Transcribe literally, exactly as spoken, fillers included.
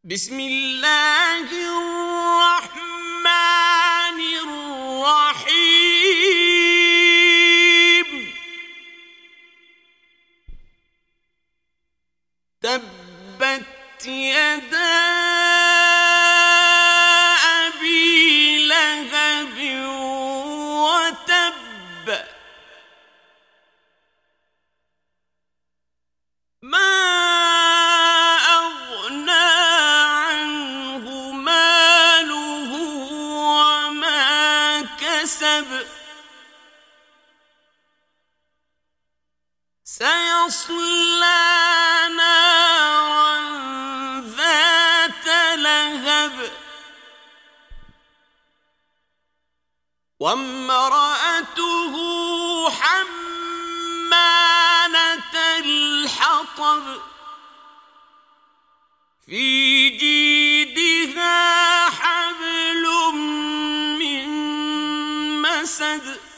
بسم الله الرحمن الرحيم تبت يدا أبي لهب وتب ما سيصلى نارا ذات لهب وامرأته حمالة الحطب في جيدها حبل من مسد